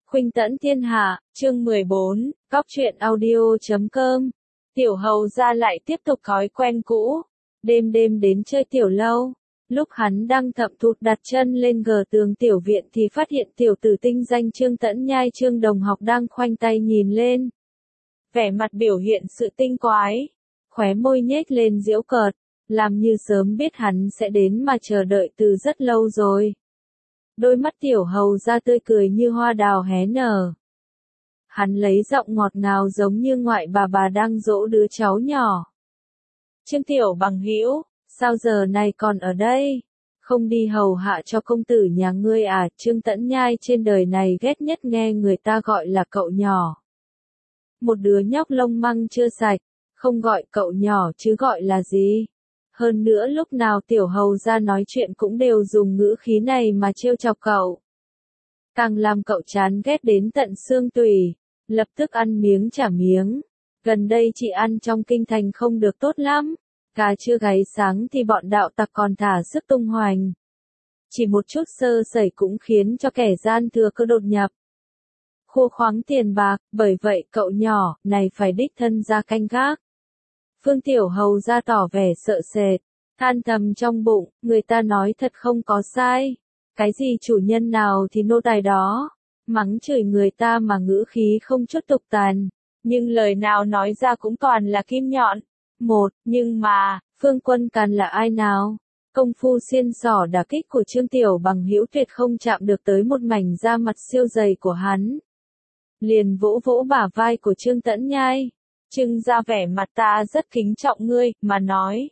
Khuynh Tẫn Thiên Hạ, chương 14, Cóc truyện audio.com. Tiểu hầu ra lại tiếp tục thói quen cũ, đêm đêm đến chơi tiểu lâu. Lúc hắn đang thậm thụt đặt chân lên gờ tường tiểu viện thì phát hiện tiểu tử tinh danh Trương Tẫn Nhai Trương đồng học đang khoanh tay nhìn lên. Vẻ mặt biểu hiện sự tinh quái, khóe môi nhếch lên giễu cợt, làm như sớm biết hắn sẽ đến mà chờ đợi từ rất lâu rồi. Đôi mắt tiểu hầu ra tươi cười như hoa đào hé nở. Hắn lấy giọng ngọt ngào giống như ngoại bà đang dỗ đứa cháu nhỏ. Trương tiểu bằng hữu, sao giờ này còn ở đây? Không đi hầu hạ cho công tử nhà ngươi à? Trương Tẫn Nhai trên đời này ghét nhất nghe người ta gọi là cậu nhỏ. Một đứa nhóc lông măng chưa sạch, không gọi cậu nhỏ chứ gọi là gì? Hơn nữa lúc nào tiểu hầu ra nói chuyện cũng đều dùng ngữ khí này mà trêu chọc cậu. Càng làm cậu chán ghét đến tận xương tủy, lập tức ăn miếng trả miếng. Gần đây chị ăn trong kinh thành không được tốt lắm, cá chưa gáy sáng thì bọn đạo tặc còn thả sức tung hoành. Chỉ một chút sơ sẩy cũng khiến cho kẻ gian thừa cơ đột nhập. Khô khoáng tiền bạc, bởi vậy cậu nhỏ này phải đích thân ra canh gác. Phương tiểu hầu ra tỏ vẻ sợ sệt, than thầm trong bụng, người ta nói thật không có sai. Cái gì chủ nhân nào thì nô tài đó, mắng chửi người ta mà ngữ khí không chút tục tàn, nhưng lời nào nói ra cũng toàn là kim nhọn. Nhưng mà, Phương Quân Càn là ai nào? Công phu xiên xỏ đả kích của Trương Tiểu Bằng hữu tuyệt không chạm được tới một mảnh da mặt siêu dày của hắn. Liền vỗ vỗ bả vai của Trương Tẫn Nhai. Trưng ra vẻ mặt ta rất kính trọng ngươi, mà nói.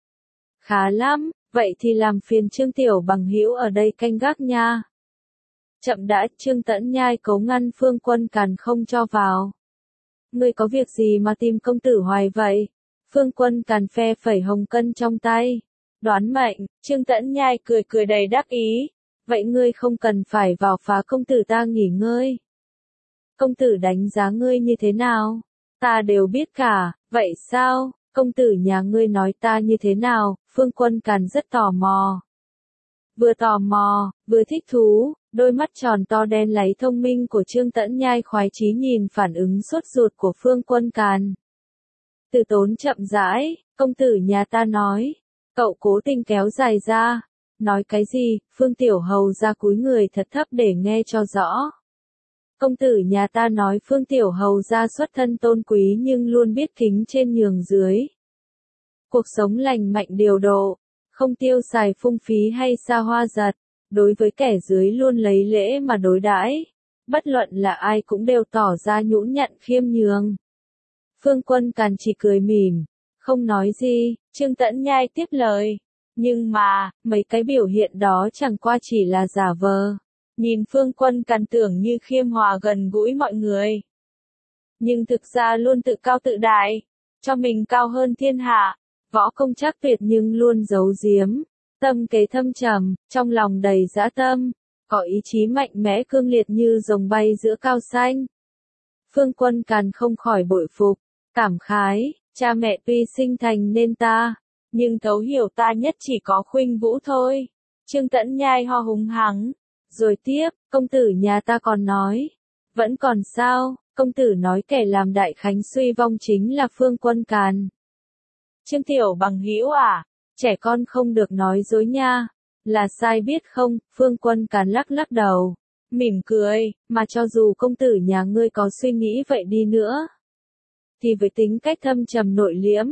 Khá lắm, vậy thì làm phiền Trương Tiểu Bằng hữu ở đây canh gác nha. Chậm đã, Trương Tẫn Nhai cấu ngăn Phương Quân Càn không cho vào. Ngươi có việc gì mà tìm công tử hoài vậy? Phương Quân Càn phe phẩy hồng cân trong tay. Đoán mệnh, Trương Tẫn Nhai cười cười đầy đắc ý. Vậy ngươi không cần phải vào phá công tử ta nghỉ ngơi. Công tử đánh giá ngươi như thế nào? Ta đều biết cả, vậy sao, công tử nhà ngươi nói ta như thế nào? Phương Quân Càn rất tò mò. Vừa tò mò, vừa thích thú, đôi mắt tròn to đen láy thông minh của Trương Tẫn Nhai khoái chí nhìn phản ứng sốt ruột của Phương Quân Càn. Từ tốn chậm rãi, công tử nhà ta nói, cậu cố tình kéo dài ra. Nói cái gì? Phương tiểu hầu ra cúi người thật thấp để nghe cho rõ. Công tử nhà ta nói Phương tiểu hầu ra xuất thân tôn quý nhưng luôn biết kính trên nhường dưới. Cuộc sống lành mạnh điều độ, không tiêu xài phung phí hay xa hoa giật, đối với kẻ dưới luôn lấy lễ mà đối đãi, bất luận là ai cũng đều tỏ ra nhũn nhặn khiêm nhường. Phương Quân Càn chỉ cười mỉm, không nói gì. Trương Tẫn Nhai tiếp lời, nhưng mà, mấy cái biểu hiện đó chẳng qua chỉ là giả vờ. Nhìn Phương Quân Càn tưởng như khiêm hòa gần gũi mọi người. Nhưng thực ra luôn tự cao tự đại, cho mình cao hơn thiên hạ, võ công chắc tuyệt nhưng luôn giấu giếm, tâm kế thâm trầm, trong lòng đầy dã tâm, có ý chí mạnh mẽ cương liệt như rồng bay giữa cao xanh. Phương Quân Càn không khỏi bội phục, cảm khái, cha mẹ tuy sinh thành nên ta, nhưng thấu hiểu ta nhất chỉ có Khuynh Vũ thôi. Trương Tẫn Nhai ho húng hắng. Rồi tiếp, công tử nhà ta còn nói. Vẫn còn sao? Công tử nói kẻ làm đại khánh suy vong chính là Phương Quân Càn. Trương Tiểu Bằng hữu à? Trẻ con không được nói dối nha. Là sai biết không? Phương Quân Càn lắc lắc đầu. Mỉm cười, mà cho dù công tử nhà ngươi có suy nghĩ vậy đi nữa. Thì với tính cách thâm trầm nội liễm.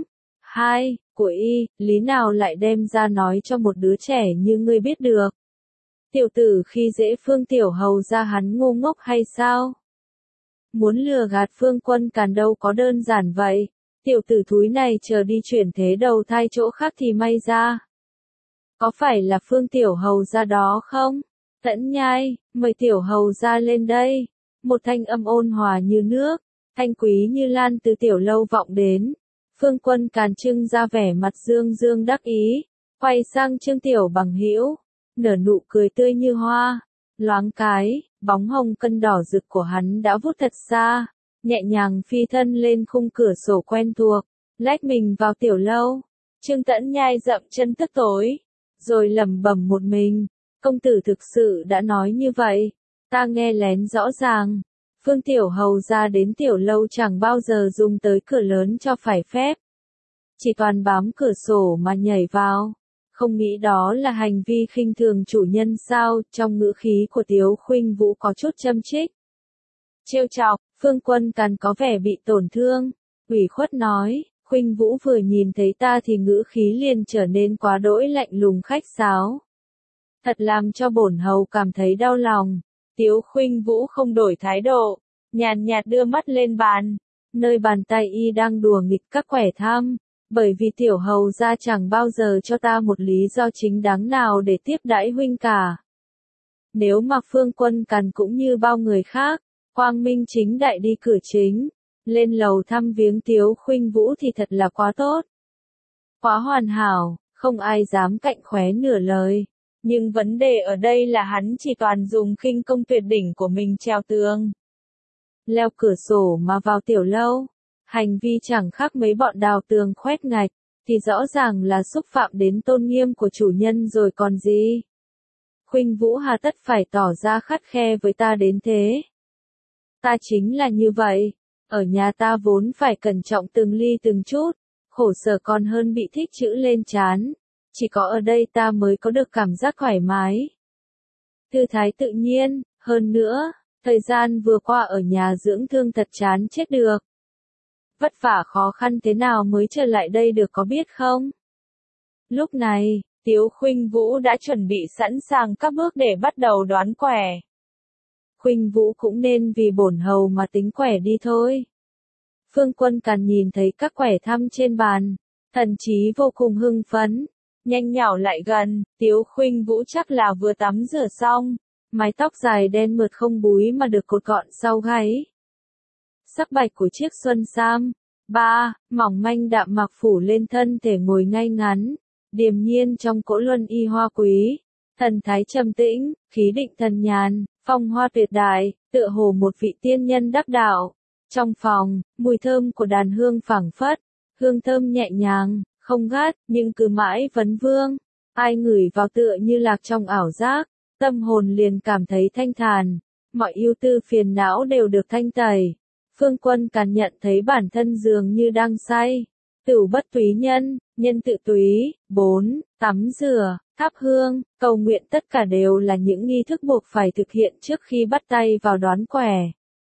Của y, lý nào lại đem ra nói cho một đứa trẻ như ngươi biết được? Tiểu tử khi dễ Phương tiểu hầu ra hắn ngu ngốc hay sao? Muốn lừa gạt Phương Quân Càn đâu có đơn giản vậy. Tiểu tử thúi này chờ đi chuyển thế đầu thai chỗ khác thì may ra. Có phải là Phương tiểu hầu ra đó không? Tẫn Nhai, mời tiểu hầu ra lên đây. Một thanh âm ôn hòa như nước, thanh quý như lan từ tiểu lâu vọng đến. Phương Quân Càn trưng ra vẻ mặt dương dương đắc ý, quay sang Trương Tiểu Bằng hữu. Nở nụ cười tươi như hoa, loáng cái, bóng hồng cân đỏ rực của hắn đã vút thật xa, nhẹ nhàng phi thân lên khung cửa sổ quen thuộc, lách mình vào tiểu lâu. Trương Tẫn Nhai dậm chân tức tối, rồi lẩm bẩm một mình, công tử thực sự đã nói như vậy, Ta nghe lén rõ ràng. Phương Tiểu Hầu ra đến tiểu lâu chẳng bao giờ dùng tới cửa lớn cho phải phép. Chỉ toàn bám cửa sổ mà nhảy vào. Không nghĩ đó là hành vi khinh thường chủ nhân sao? Trong ngữ khí của Tiếu Khuynh Vũ có chút châm chích. Trêu chọc, Phương Quân Càn có vẻ bị tổn thương. Ủy khuất nói, Khuynh Vũ vừa nhìn thấy ta thì ngữ khí liền trở nên quá đỗi lạnh lùng khách sáo. Thật làm cho bổn hầu cảm thấy đau lòng. Tiếu Khuynh Vũ không đổi thái độ, nhàn nhạt đưa mắt lên bàn, nơi bàn tay y đang đùa nghịch các quẻ thăm, bởi vì tiểu hầu gia chẳng bao giờ cho ta một lý do chính đáng nào để tiếp đãi huynh cả. Nếu mà Phương Quân Càn cũng như bao người khác, quang minh chính đại đi cửa chính, lên lầu thăm viếng Tiếu Khuynh Vũ thì thật là quá tốt. Quá hoàn hảo, không ai dám cạnh khóe nửa lời. Nhưng vấn đề ở đây là hắn chỉ toàn dùng khinh công tuyệt đỉnh của mình trèo tường. Leo cửa sổ mà vào tiểu lâu. Hành vi chẳng khác mấy bọn đào tường khoét ngạch, thì rõ ràng là xúc phạm đến tôn nghiêm của chủ nhân rồi còn gì. Khuynh Vũ hà tất phải tỏ ra khắt khe với ta đến thế. Ta chính là như vậy. Ở nhà ta vốn phải cẩn trọng từng ly từng chút, khổ sở còn hơn bị thích chữ lên trán. Chỉ có ở đây ta mới có được cảm giác thoải mái. Thư thái tự nhiên, hơn nữa, thời gian vừa qua ở nhà dưỡng thương thật chán chết được. Vất vả khó khăn thế nào mới trở lại đây được có biết không? Lúc này, Tiếu Khuynh Vũ đã chuẩn bị sẵn sàng các bước để bắt đầu đoán quẻ. Khuynh Vũ cũng nên vì bổn hầu mà tính quẻ đi thôi. Phương Quân Càn nhìn thấy các quẻ thăm trên bàn, thần chí vô cùng hưng phấn. Nhanh nhảu lại gần, Tiếu Khuynh Vũ chắc là vừa tắm rửa xong, mái tóc dài đen mượt không búi mà được cột gọn sau gáy. Sắc bạch của chiếc xuân sam, mỏng manh đạm mạc phủ lên thân thể ngồi ngay ngắn, điềm nhiên trong cỗ luân y hoa quý, thần thái trầm tĩnh, khí định thần nhàn, phong hoa tuyệt đại, tựa hồ một vị tiên nhân đắc đạo. Trong phòng, mùi thơm của đàn hương phảng phất, hương thơm nhẹ nhàng, không gắt, nhưng cứ mãi vấn vương. Ai ngửi vào tựa như lạc trong ảo giác, tâm hồn liền cảm thấy thanh thản, mọi ưu tư phiền não đều được thanh tẩy. Phương Quân Càn nhận thấy bản thân dường như đang say. Tửu bất túy nhân, nhân tự túy. 4. Tắm rửa, thắp hương, cầu nguyện tất cả đều là những nghi thức buộc phải thực hiện trước khi bắt tay vào đoán quẻ.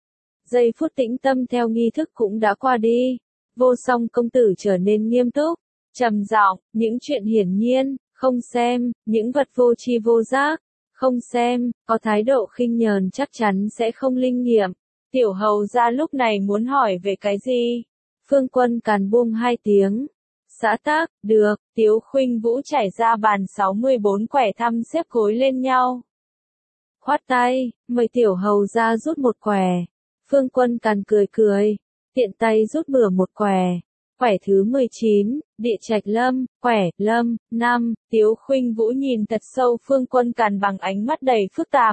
Giây phút tĩnh tâm theo nghi thức cũng đã qua đi. Vô Song công tử trở nên nghiêm túc, trầm giọng, những chuyện hiển nhiên, không xem, những vật vô tri vô giác, không xem, có thái độ khinh nhờn chắc chắn sẽ không linh nghiệm. Tiểu hầu gia lúc này muốn hỏi về cái gì? Phương Quân Càn buông hai tiếng. Xã tác, được, Tiếu Khuynh Vũ trải ra bàn 64 quẻ thăm xếp gối lên nhau. Khoát tay, mời tiểu hầu gia rút một quẻ. Phương Quân Càn cười cười, tiện tay rút bừa một quẻ. Quẻ thứ 19, địa trạch lâm, quẻ, lâm, 5, Tiếu Khuynh Vũ nhìn thật sâu Phương Quân Càn bằng ánh mắt đầy phức tạp.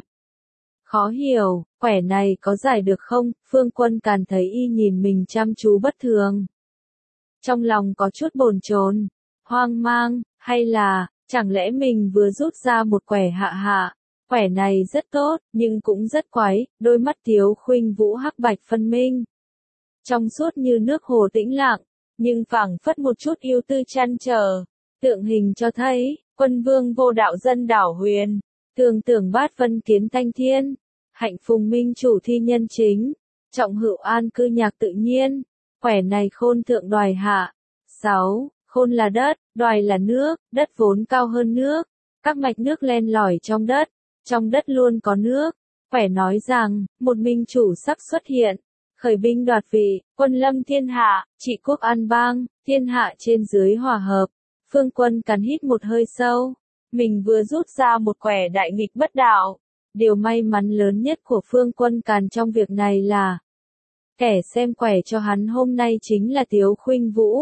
Khó hiểu, quẻ này có giải được không? Phương Quân Càn thấy y nhìn mình chăm chú bất thường. Trong lòng có chút bồn chồn, hoang mang, hay là, chẳng lẽ mình vừa rút ra một quẻ hạ hạ. Quẻ này rất tốt, nhưng cũng rất quái, đôi mắt Tiếu Khuynh Vũ hắc bạch phân minh. Trong suốt như nước hồ tĩnh lặng, nhưng phảng phất một chút yêu tư chăn trở. Tượng hình cho thấy, quân vương vô đạo dân đảo huyền, thường tưởng bát vân kiến thanh thiên, hạnh phùng minh chủ thi nhân chính, trọng hữu an cư nhạc tự nhiên. Quẻ này khôn thượng đoài hạ. 6. Khôn là đất, đoài là nước, đất vốn cao hơn nước. Các mạch nước len lỏi trong đất luôn có nước. Quẻ nói rằng, một minh chủ sắp xuất hiện, khởi binh đoạt vị, quân lâm thiên hạ, trị quốc an bang, thiên hạ trên dưới hòa hợp. Phương Quân Càn hít một hơi sâu, mình vừa rút ra một quẻ đại nghịch bất đạo. Điều may mắn lớn nhất của Phương Quân Càn trong việc này là kẻ xem quẻ cho hắn hôm nay chính là Tiếu Khuynh Vũ.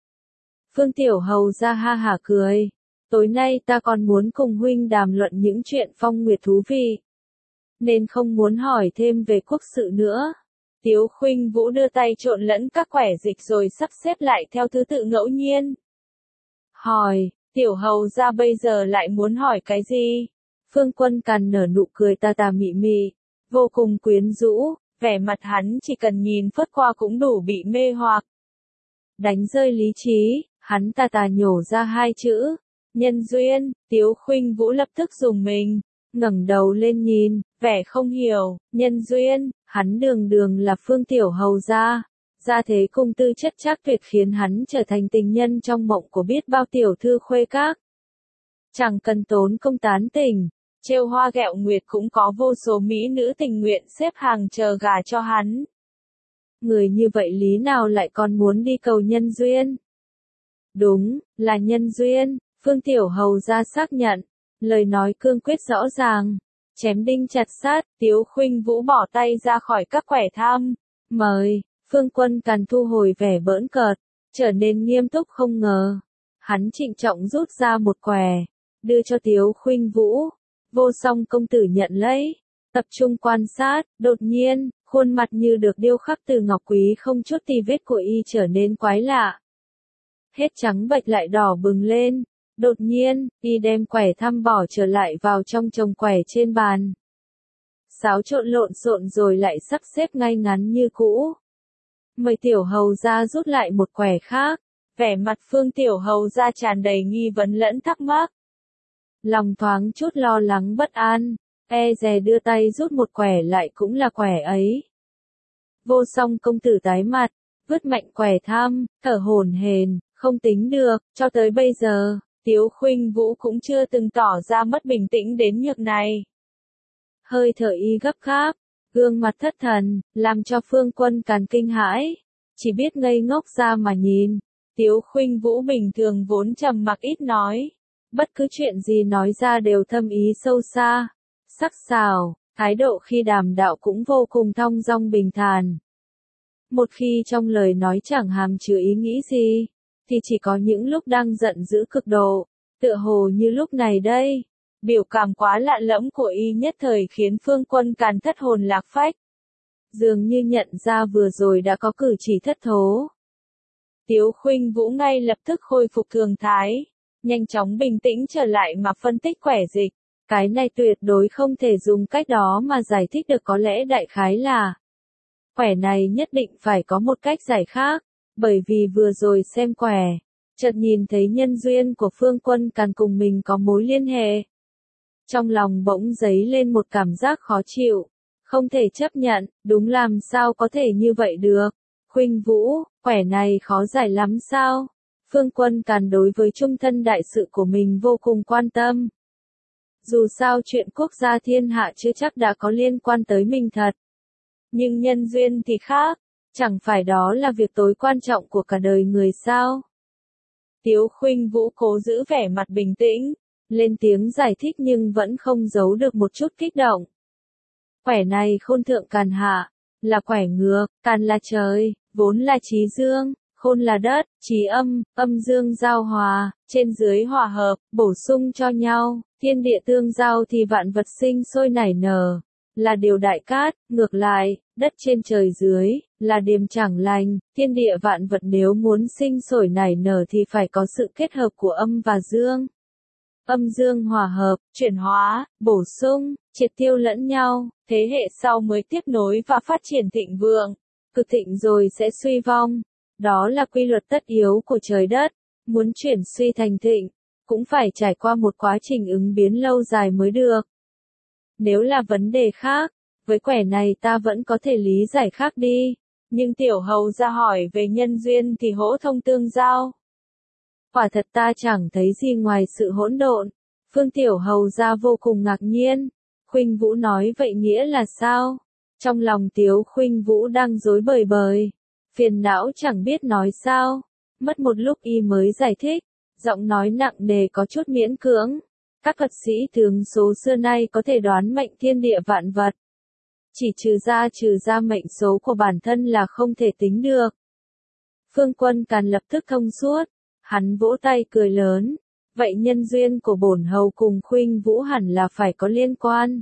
Phương Tiểu Hầu ra ha hả cười. Tối nay ta còn muốn cùng huynh đàm luận những chuyện phong nguyệt thú vị, nên không muốn hỏi thêm về quốc sự nữa. Tiếu Khuynh Vũ đưa tay trộn lẫn các quẻ dịch rồi sắp xếp lại theo thứ tự ngẫu nhiên. Hỏi, Tiểu Hầu ra bây giờ lại muốn hỏi cái gì? Phương Quân Càn nở nụ cười tà tà mị mị. vô cùng quyến rũ, vẻ mặt hắn chỉ cần nhìn phớt qua cũng đủ bị mê hoặc. Đánh rơi lý trí, hắn tà tà nhổ ra hai chữ, nhân duyên. Tiếu Khuynh Vũ lập tức dùng mình, ngẩng đầu lên nhìn, vẻ không hiểu, nhân duyên, hắn đường đường là Phương Tiểu Hầu gia. Gia thế cung tư chất chắc tuyệt khiến hắn trở thành tình nhân trong mộng của biết bao tiểu thư khuê các. Chẳng cần tốn công tán tỉnh, trêu hoa ghẹo nguyệt cũng có vô số mỹ nữ tình nguyện xếp hàng chờ gả cho hắn. Người như vậy lý nào lại còn muốn đi cầu nhân duyên? Đúng, là nhân duyên, Phương Tiểu Hầu gia xác nhận, lời nói cương quyết rõ ràng, chém đinh chặt sát. Tiếu Khuynh Vũ bỏ tay ra khỏi các quẻ thăm, mời. Phương Quân Càn thu hồi vẻ bỡn cợt, trở nên nghiêm túc không ngờ. Hắn trịnh trọng rút ra một quẻ, đưa cho Tiếu Khuynh Vũ. Vô Song công tử nhận lấy, tập trung quan sát, đột nhiên, khuôn mặt như được điêu khắc từ ngọc quý không chút tì vết của y trở nên quái lạ. Hết trắng bệch lại đỏ bừng lên, đột nhiên, y đem quẻ thăm bỏ trở lại vào trong chồng quẻ trên bàn. Xáo trộn lộn xộn rồi lại sắp xếp ngay ngắn như cũ. Mời Tiểu Hầu gia rút lại một quẻ khác, vẻ mặt Phương Tiểu Hầu gia tràn đầy nghi vấn lẫn thắc mắc. Lòng thoáng chút lo lắng bất an, e dè đưa tay rút một quẻ lại cũng là quẻ ấy. Vô Song công tử tái mặt, vứt mạnh quẻ thăm, thở hổn hển, không tính được, cho tới bây giờ, Tiếu Khuynh Vũ cũng chưa từng tỏ ra mất bình tĩnh đến nhược này. Hơi thở y gấp gáp, gương mặt thất thần, làm cho Phương Quân Càn kinh hãi, chỉ biết ngây ngốc ra mà nhìn. Tiếu Khuynh Vũ bình thường vốn trầm mặc ít nói, bất cứ chuyện gì nói ra đều thâm ý sâu xa, sắc sảo, thái độ khi đàm đạo cũng vô cùng thong dong bình thản. Một khi trong lời nói chẳng hàm chứa ý nghĩ gì, thì chỉ có những lúc đang giận dữ cực độ, tựa hồ như lúc này đây. Biểu cảm quá lạ lẫm của y nhất thời khiến Phương Quân Càn thất hồn lạc phách. Dường như nhận ra vừa rồi đã có cử chỉ thất thố. Tiếu Khuynh Vũ ngay lập tức khôi phục thường thái, nhanh chóng bình tĩnh trở lại mà phân tích quẻ dịch. Cái này tuyệt đối không thể dùng cách đó mà giải thích được, có lẽ đại khái là quẻ này nhất định phải có một cách giải khác, bởi vì vừa rồi xem quẻ, chợt nhìn thấy nhân duyên của Phương Quân Càn cùng mình có mối liên hệ. Trong lòng bỗng dấy lên một cảm giác khó chịu, không thể chấp nhận, đúng làm sao có thể như vậy được. Khuynh Vũ, quẻ này khó giải lắm sao? Phương Quân Càn đối với trung thân đại sự của mình vô cùng quan tâm. Dù sao chuyện quốc gia thiên hạ chưa chắc đã có liên quan tới mình thật. Nhưng nhân duyên thì khác, chẳng phải đó là việc tối quan trọng của cả đời người sao? Tiếu Khuynh Vũ cố giữ vẻ mặt bình tĩnh, lên tiếng giải thích nhưng vẫn không giấu được một chút kích động. Quẻ này khôn thượng càn hạ, là quẻ ngược, càn là trời, vốn là trí dương, khôn là đất, trí âm, âm dương giao hòa, trên dưới hòa hợp, bổ sung cho nhau, thiên địa tương giao thì vạn vật sinh sôi nảy nở, là điều đại cát, ngược lại, đất trên trời dưới, là điềm chẳng lành, thiên địa vạn vật nếu muốn sinh sôi nảy nở thì phải có sự kết hợp của âm và dương. Âm dương hòa hợp, chuyển hóa, bổ sung, triệt tiêu lẫn nhau, thế hệ sau mới tiếp nối và phát triển thịnh vượng. Cực thịnh rồi sẽ suy vong. Đó là quy luật tất yếu của trời đất. Muốn chuyển suy thành thịnh, cũng phải trải qua một quá trình ứng biến lâu dài mới được. Nếu là vấn đề khác, với quẻ này ta vẫn có thể lý giải khác đi. Nhưng Tiểu Hầu ra hỏi về nhân duyên thì hỗ thông tương giao. Quả thật ta chẳng thấy gì ngoài sự hỗn độn. Phương Tiểu Hầu ra vô cùng ngạc nhiên. Khuynh Vũ nói vậy nghĩa là sao? Trong lòng Tiếu Khuynh Vũ đang rối bời bời, phiền não chẳng biết nói sao. Mất một lúc y mới giải thích, giọng nói nặng nề có chút miễn cưỡng. Các thuật sĩ tướng số xưa nay có thể đoán mệnh thiên địa vạn vật. Chỉ trừ ra mệnh số của bản thân là không thể tính được. Phương Quân Càn lập tức thông suốt, hắn vỗ tay cười lớn. Vậy nhân duyên của bổn hầu cùng Khuynh Vũ hẳn là phải có liên quan.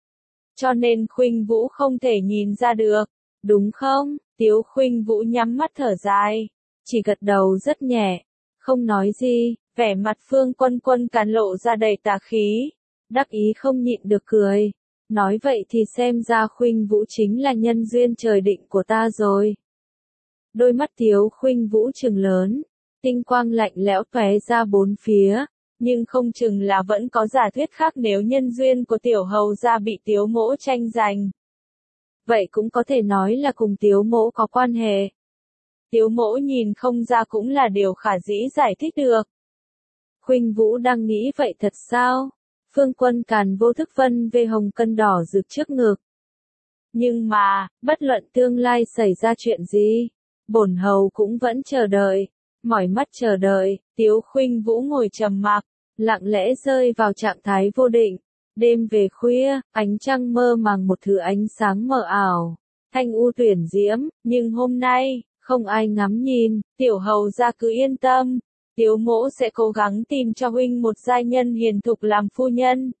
Cho nên Khuynh Vũ không thể nhìn ra được, đúng không? Tiếu Khuynh Vũ nhắm mắt thở dài, chỉ gật đầu rất nhẹ, không nói gì, vẻ mặt Phương Quân Càn lộ ra đầy tà khí, đắc ý không nhịn được cười. Nói vậy thì xem ra Khuynh Vũ chính là nhân duyên trời định của ta rồi. Đôi mắt Tiếu Khuynh Vũ trừng lớn, tinh quang lạnh lẽo tóe ra bốn phía, nhưng không chừng là vẫn có giả thuyết khác nếu nhân duyên của tiểu hầu gia bị Tiếu Mỗ tranh giành. Vậy cũng có thể nói là cùng Tiếu Mỗ có quan hệ. Tiếu Mỗ nhìn không ra cũng là điều khả dĩ giải thích được. Khuynh Vũ đang nghĩ vậy thật sao? Phương Quân Càn vô thức vân về hồng cân đỏ rực trước ngực. Nhưng mà, bất luận tương lai xảy ra chuyện gì, bổn hầu cũng vẫn chờ đợi, mỏi mắt chờ đợi. Tiếu Khuynh Vũ ngồi trầm mặc, lặng lẽ rơi vào trạng thái vô định. Đêm về khuya, ánh trăng mơ màng một thứ ánh sáng mờ ảo, thanh u tuyển diễm, nhưng hôm nay, không ai ngắm nhìn, tiểu hầu gia cứ yên tâm. Tiếu Mỗ sẽ cố gắng tìm cho huynh một giai nhân hiền thục làm phu nhân.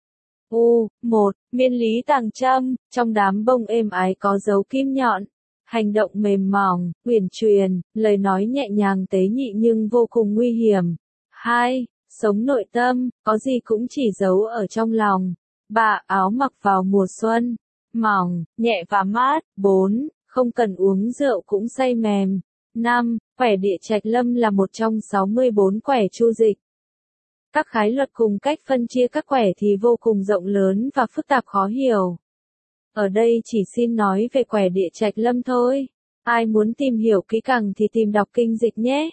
Miên lý tàng trâm, trong đám bông êm ái có dấu kim nhọn. Hành động mềm mỏng, uyển chuyển, lời nói nhẹ nhàng tế nhị nhưng vô cùng nguy hiểm. 2. Sống nội tâm, có gì cũng chỉ giấu ở trong lòng. 3. Áo mặc vào mùa xuân, mỏng, nhẹ và mát. 4. Không cần uống rượu cũng say mềm. 5. Quẻ địa trạch lâm là một trong 64 quẻ chu dịch. Các khái luật cùng cách phân chia các quẻ thì vô cùng rộng lớn và phức tạp khó hiểu. Ở đây chỉ xin nói về quẻ địa trạch lâm thôi. Ai muốn tìm hiểu kỹ càng thì tìm đọc kinh dịch nhé.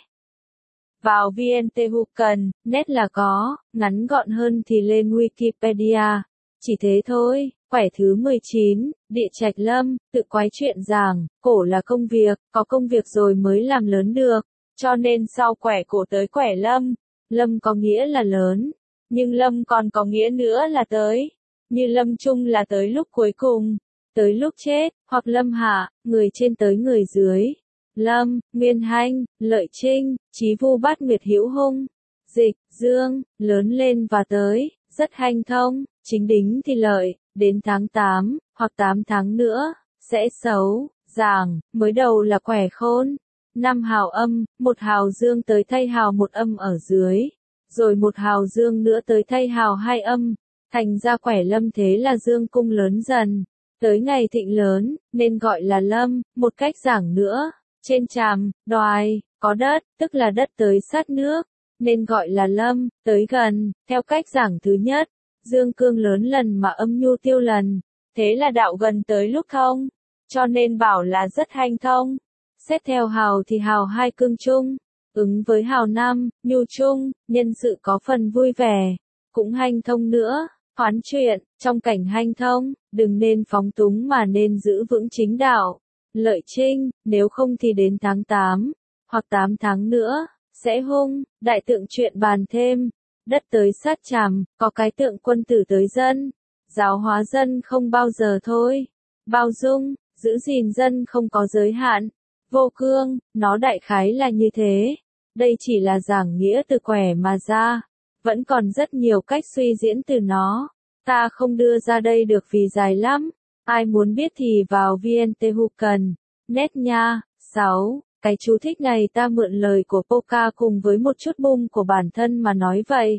Vào VN-THUCAN.net là có, ngắn gọn hơn thì lên Wikipedia. Chỉ thế thôi. Quẻ thứ 19, địa trạch lâm, tự quái chuyện rằng, cổ là công việc, có công việc rồi mới làm lớn được. Cho nên sau quẻ cổ tới quẻ lâm, lâm có nghĩa là lớn, nhưng lâm còn có nghĩa nữa là tới. Như lâm chung là tới lúc cuối cùng, tới lúc chết, hoặc lâm hạ, người trên tới người dưới. Lâm, miên hanh, lợi trinh, chí vu bát nguyệt hữu hung, dịch, dương, lớn lên và tới, rất hanh thông, chính đính thì lợi, đến tháng 8, hoặc 8 tháng nữa, sẽ xấu, giảng, mới đầu là quẻ khôn. 5 hào âm, 1 hào dương tới thay hào 1 âm ở dưới, rồi 1 hào dương nữa tới thay hào 2 âm, thành ra quẻ lâm thế là dương cung lớn dần, tới ngày thịnh lớn, nên gọi là lâm. Một cách giảng nữa, trên tràm, đoài, có đất, tức là đất tới sát nước, nên gọi là lâm, tới gần. Theo cách giảng thứ nhất, dương cương lớn lần mà âm nhu tiêu lần, thế là đạo gần tới lúc thông, cho nên bảo là rất hanh thông. Xét theo hào thì hào 2 cương trung, ứng với hào 5, nhu trung, nhân sự có phần vui vẻ, cũng hanh thông nữa. Hoán chuyện, trong cảnh hanh thông, đừng nên phóng túng mà nên giữ vững chính đạo. Lợi trinh, nếu không thì đến tháng 8, hoặc 8 tháng nữa, sẽ hung. Đại tượng chuyện bàn thêm, đất tới sát tràm, có cái tượng quân tử tới dân. Giáo hóa dân không bao giờ thôi. Bao dung, giữ gìn dân không có giới hạn. Vô cương, nó đại khái là như thế. Đây chỉ là giảng nghĩa từ quẻ mà ra. Vẫn còn rất nhiều cách suy diễn từ nó. Ta không đưa ra đây được vì dài lắm. Ai muốn biết thì vào VN-THUCAN.net nha. 6. Cái chú thích này ta mượn lời của Poca cùng với một chút bung của bản thân mà nói vậy.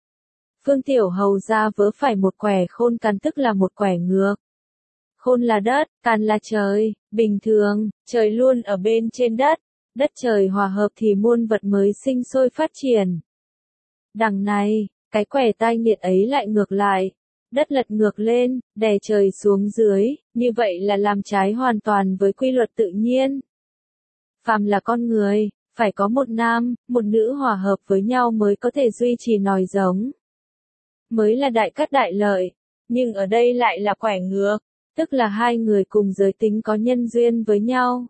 Phương Tiểu Hầu gia vớ phải một quẻ khôn càn tức là một quẻ ngược. Khôn là đất, càn là trời, bình thường, trời luôn ở bên trên đất. Đất trời hòa hợp thì muôn vật mới sinh sôi phát triển. Đằng này, cái quẻ tai nghiệt ấy lại ngược lại. Đất lật ngược lên, đè trời xuống dưới, như vậy là làm trái hoàn toàn với quy luật tự nhiên. Phàm là con người, phải có một nam, một nữ hòa hợp với nhau mới có thể duy trì nòi giống. Mới là đại cát đại lợi, nhưng ở đây lại là quẻ ngược, tức là hai người cùng giới tính có nhân duyên với nhau.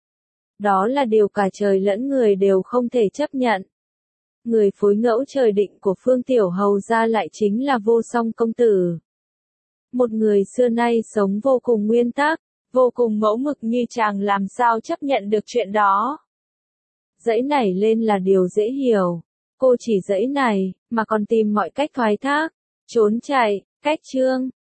Đó là điều cả trời lẫn người đều không thể chấp nhận. Người phối ngẫu trời định của Phương Tiểu Hầu gia lại chính là Vô Song công tử. Một người xưa nay sống vô cùng nguyên tắc, vô cùng mẫu mực như chàng làm sao chấp nhận được chuyện đó. Dãy nảy lên là điều dễ hiểu. Cô chỉ dãy này, mà còn tìm mọi cách thoái thác, trốn chạy, cách trương,